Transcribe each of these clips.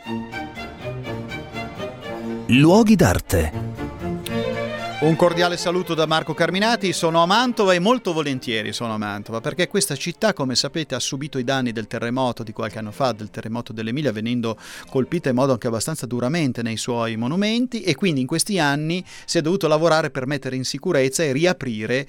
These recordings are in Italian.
Luoghi d'arte. Un cordiale saluto da Marco Carminati, sono a Mantova e molto volentieri sono a Mantova perché questa città, come sapete, ha subito i danni del terremoto di qualche anno fa, del terremoto dell'Emilia, venendo colpita in modo anche abbastanza duramente nei suoi monumenti, e quindi in questi anni si è dovuto lavorare per mettere in sicurezza e riaprire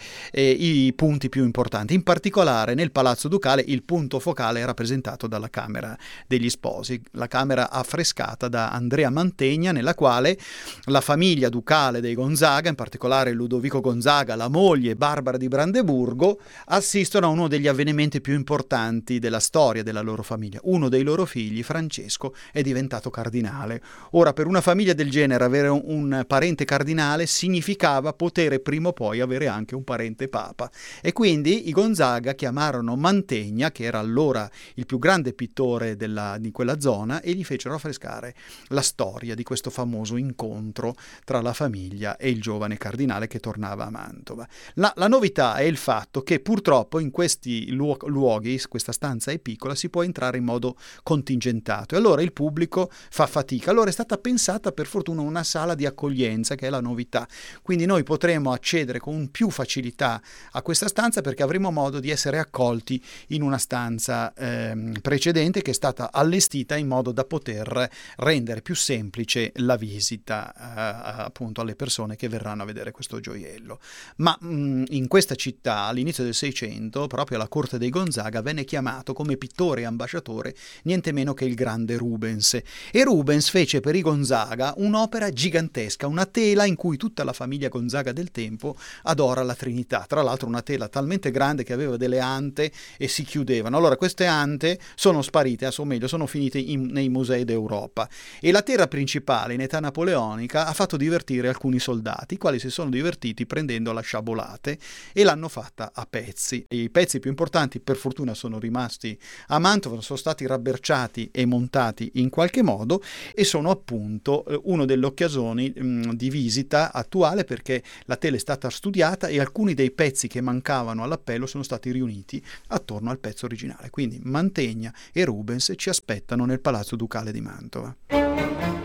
i punti più importanti. In particolare nel Palazzo Ducale il punto focale è rappresentato dalla Camera degli Sposi, la camera affrescata da Andrea Mantegna, nella quale la famiglia ducale dei Gonzaga, in particolare Ludovico Gonzaga, la moglie Barbara di Brandeburgo, assistono a uno degli avvenimenti più importanti della storia della loro famiglia. Uno dei loro figli, Francesco, è diventato cardinale. Ora, per una famiglia del genere avere un parente cardinale significava poter prima o poi avere anche un parente papa, e quindi i Gonzaga chiamarono Mantegna, che era allora il più grande pittore di quella zona, e gli fecero affrescare la storia di questo famoso incontro tra la famiglia e il giovane cardinale che tornava a Mantova. La novità è il fatto che purtroppo in questi luoghi, questa stanza è piccola, si può entrare in modo contingentato e allora il pubblico fa fatica. Allora è stata pensata per fortuna una sala di accoglienza, che è la novità, quindi noi potremo accedere con più facilità a questa stanza perché avremo modo di essere accolti in una stanza precedente che è stata allestita in modo da poter rendere più semplice la visita appunto alle persone che verranno a vedere questo gioiello. Ma in questa città all'inizio del Seicento, proprio alla corte dei Gonzaga, venne chiamato come pittore e ambasciatore niente meno che il grande Rubens, e Rubens fece per i Gonzaga un'opera gigantesca, una tela in cui tutta la famiglia Gonzaga del tempo adora la Trinità, tra l'altro una tela talmente grande che aveva delle ante e si chiudevano. Allora queste ante sono sparite, o meglio sono finite nei musei d'Europa, e la tela principale in età napoleonica ha fatto divertire alcuni soldati, i quali si sono divertiti prendendo la sciabolate e l'hanno fatta a pezzi. I pezzi più importanti per fortuna sono rimasti a Mantova, sono stati rabberciati e montati in qualche modo e sono appunto una delle occasioni di visita attuale, perché la tela è stata studiata e alcuni dei pezzi che mancavano all'appello sono stati riuniti attorno al pezzo originale. Quindi Mantegna e Rubens ci aspettano nel Palazzo Ducale di Mantova.